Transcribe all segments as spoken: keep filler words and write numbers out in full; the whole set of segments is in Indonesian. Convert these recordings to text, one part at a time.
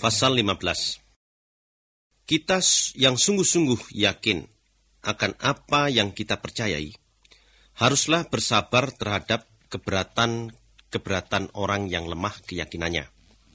Pasal lima belas. Kita yang sungguh-sungguh yakin akan apa yang kita percayai, haruslah bersabar terhadap keberatan-keberatan orang yang lemah keyakinannya.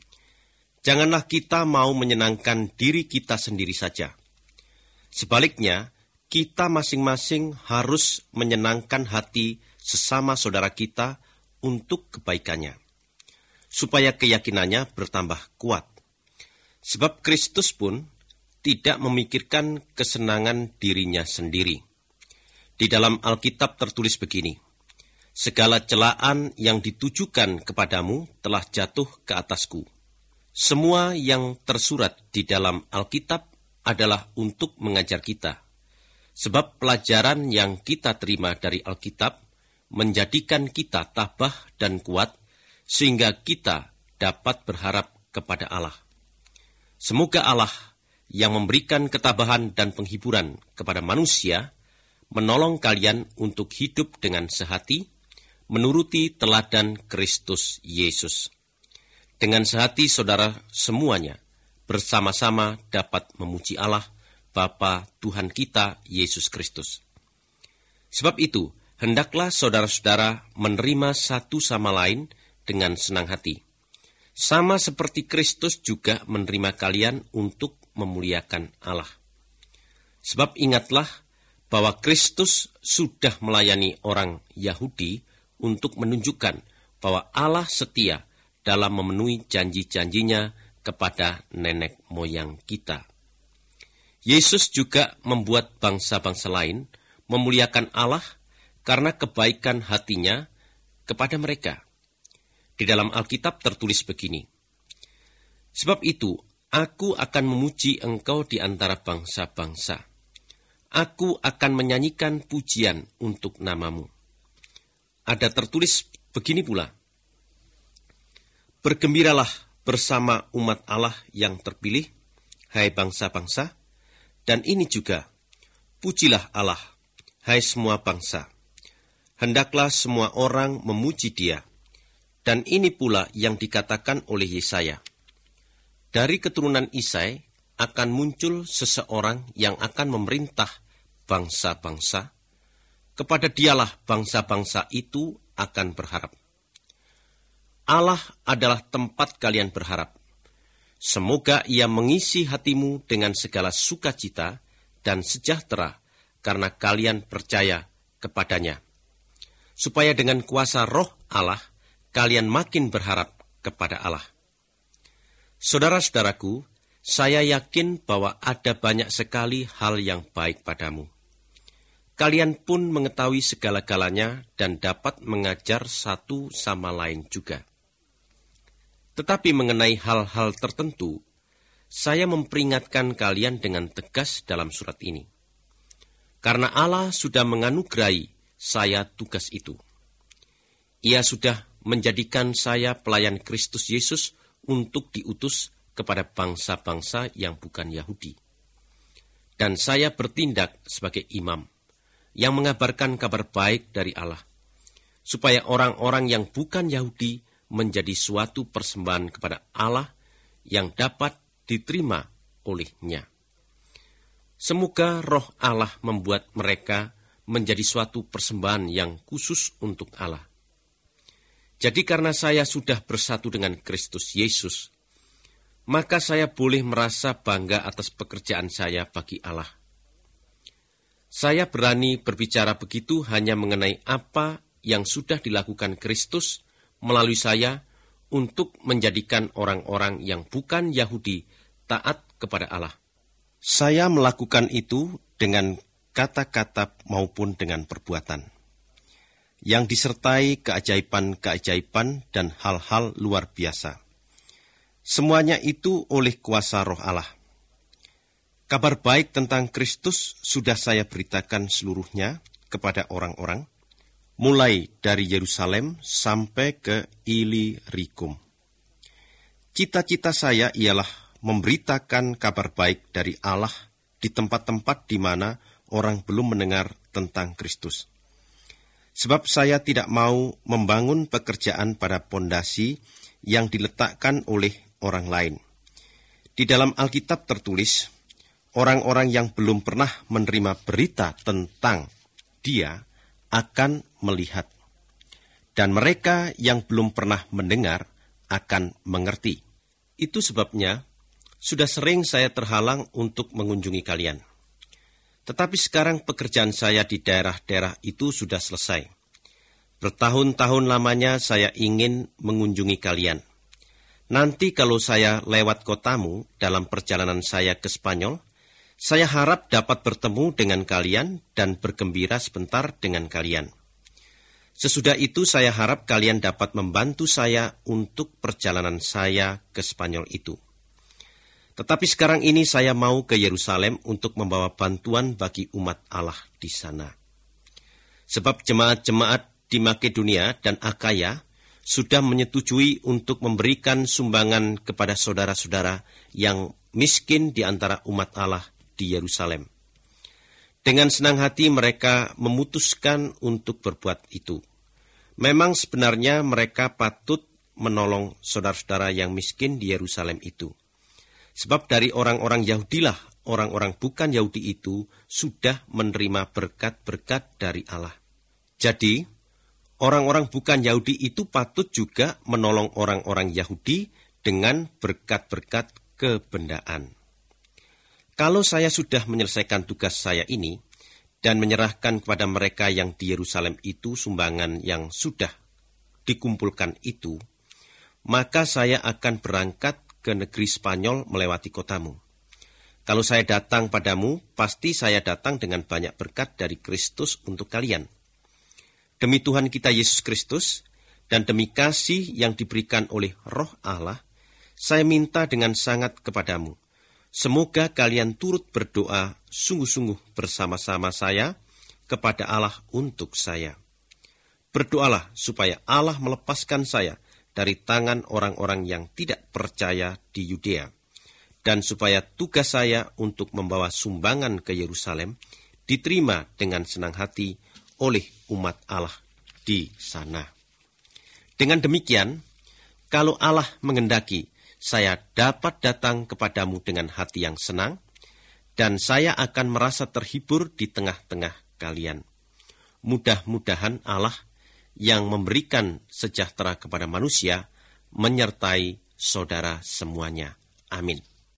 Janganlah kita mau menyenangkan diri kita sendiri saja. Sebaliknya, kita masing-masing harus menyenangkan hati sesama saudara kita untuk kebaikannya, supaya keyakinannya bertambah kuat. Sebab Kristus pun tidak memikirkan kesenangan dirinya sendiri. Di dalam Alkitab tertulis begini, segala celaan yang ditujukan kepadamu telah jatuh ke atasku. Semua yang tersurat di dalam Alkitab adalah untuk mengajar kita. Sebab pelajaran yang kita terima dari Alkitab menjadikan kita tabah dan kuat, sehingga kita dapat berharap kepada Allah. Semoga Allah yang memberikan ketabahan dan penghiburan kepada manusia menolong kalian untuk hidup dengan sehati, menuruti teladan Kristus Yesus. Dengan sehati saudara semuanya bersama-sama dapat memuji Allah, Bapa Tuhan kita Yesus Kristus. Sebab itu, hendaklah saudara-saudara menerima satu sama lain dengan senang hati. Sama seperti Kristus juga menerima kalian untuk memuliakan Allah. Sebab ingatlah bahwa Kristus sudah melayani orang Yahudi untuk menunjukkan bahwa Allah setia dalam memenuhi janji-janjinya kepada nenek moyang kita. Yesus juga membuat bangsa-bangsa lain memuliakan Allah karena kebaikan hatinya kepada mereka. Di dalam Alkitab tertulis begini, sebab itu, aku akan memuji engkau di antara bangsa-bangsa. Aku akan menyanyikan pujian untuk namamu. Ada tertulis begini pula, bergembiralah bersama umat Allah yang terpilih, hai bangsa-bangsa, dan ini juga, pujilah Allah, hai semua bangsa. Hendaklah semua orang memuji Dia. Dan ini pula yang dikatakan oleh Yesaya. Dari keturunan Isai akan muncul seseorang yang akan memerintah bangsa-bangsa. Kepada Dialah bangsa-bangsa itu akan berharap. Allah adalah tempat kalian berharap. Semoga Ia mengisi hatimu dengan segala sukacita dan sejahtera karena kalian percaya kepadanya. Supaya dengan kuasa Roh Allah, kalian makin berharap kepada Allah. Saudara-saudaraku, saya yakin bahwa ada banyak sekali hal yang baik padamu. Kalian pun mengetahui segala-galanya dan dapat mengajar satu sama lain juga. Tetapi mengenai hal-hal tertentu, saya memperingatkan kalian dengan tegas dalam surat ini. Karena Allah sudah menganugerahi saya tugas itu. Ia sudah menjadikan saya pelayan Kristus Yesus untuk diutus kepada bangsa-bangsa yang bukan Yahudi. Dan saya bertindak sebagai imam yang mengabarkan kabar baik dari Allah, supaya orang-orang yang bukan Yahudi menjadi suatu persembahan kepada Allah yang dapat diterima olehnya. Semoga Roh Allah membuat mereka menjadi suatu persembahan yang khusus untuk Allah. Jadi karena saya sudah bersatu dengan Kristus Yesus, maka saya boleh merasa bangga atas pekerjaan saya bagi Allah. Saya berani berbicara begitu hanya mengenai apa yang sudah dilakukan Kristus melalui saya untuk menjadikan orang-orang yang bukan Yahudi taat kepada Allah. Saya melakukan itu dengan kata-kata maupun dengan perbuatan yang disertai keajaiban-keajaiban dan hal-hal luar biasa. Semuanya itu oleh kuasa Roh Allah. Kabar baik tentang Kristus sudah saya beritakan seluruhnya kepada orang-orang, mulai dari Yerusalem sampai ke Ilirikum. Cita-cita saya ialah memberitakan kabar baik dari Allah di tempat-tempat di mana orang belum mendengar tentang Kristus. Sebab saya tidak mau membangun pekerjaan pada pondasi yang diletakkan oleh orang lain. Di dalam Alkitab tertulis, orang-orang yang belum pernah menerima berita tentang Dia akan melihat. Dan mereka yang belum pernah mendengar akan mengerti. Itu sebabnya sudah sering saya terhalang untuk mengunjungi kalian. Tetapi sekarang pekerjaan saya di daerah-daerah itu sudah selesai. Bertahun-tahun lamanya saya ingin mengunjungi kalian. Nanti kalau saya lewat kotamu dalam perjalanan saya ke Spanyol, saya harap dapat bertemu dengan kalian dan bergembira sebentar dengan kalian. Sesudah itu saya harap kalian dapat membantu saya untuk perjalanan saya ke Spanyol itu. Tetapi sekarang ini saya mau ke Yerusalem untuk membawa bantuan bagi umat Allah di sana. Sebab jemaat-jemaat di Makedonia dan Akaya sudah menyetujui untuk memberikan sumbangan kepada saudara-saudara yang miskin di antara umat Allah di Yerusalem. Dengan senang hati mereka memutuskan untuk berbuat itu. Memang sebenarnya mereka patut menolong saudara-saudara yang miskin di Yerusalem itu. Sebab dari orang-orang Yahudilah, orang-orang bukan Yahudi itu sudah menerima berkat-berkat dari Allah. Jadi, orang-orang bukan Yahudi itu patut juga menolong orang-orang Yahudi dengan berkat-berkat kebendaan. Kalau saya sudah menyelesaikan tugas saya ini dan menyerahkan kepada mereka yang di Yerusalem itu sumbangan yang sudah dikumpulkan itu, maka saya akan berangkat ke negeri Spanyol melewati kotamu. Kalau saya datang padamu, pasti saya datang dengan banyak berkat dari Kristus untuk kalian. Demi Tuhan kita Yesus Kristus, dan demi kasih yang diberikan oleh Roh Allah, saya minta dengan sangat kepadamu, semoga kalian turut berdoa sungguh-sungguh bersama-sama saya kepada Allah untuk saya. Berdoalah supaya Allah melepaskan saya dari tangan orang-orang yang tidak percaya di Yudea, dan supaya tugas saya untuk membawa sumbangan ke Yerusalem diterima dengan senang hati oleh umat Allah di sana. Dengan demikian, kalau Allah mengendaki, saya dapat datang kepadamu dengan hati yang senang, dan saya akan merasa terhibur di tengah-tengah kalian. Mudah-mudahan Allah yang memberikan sejahtera kepada manusia menyertai saudara semuanya. Amin.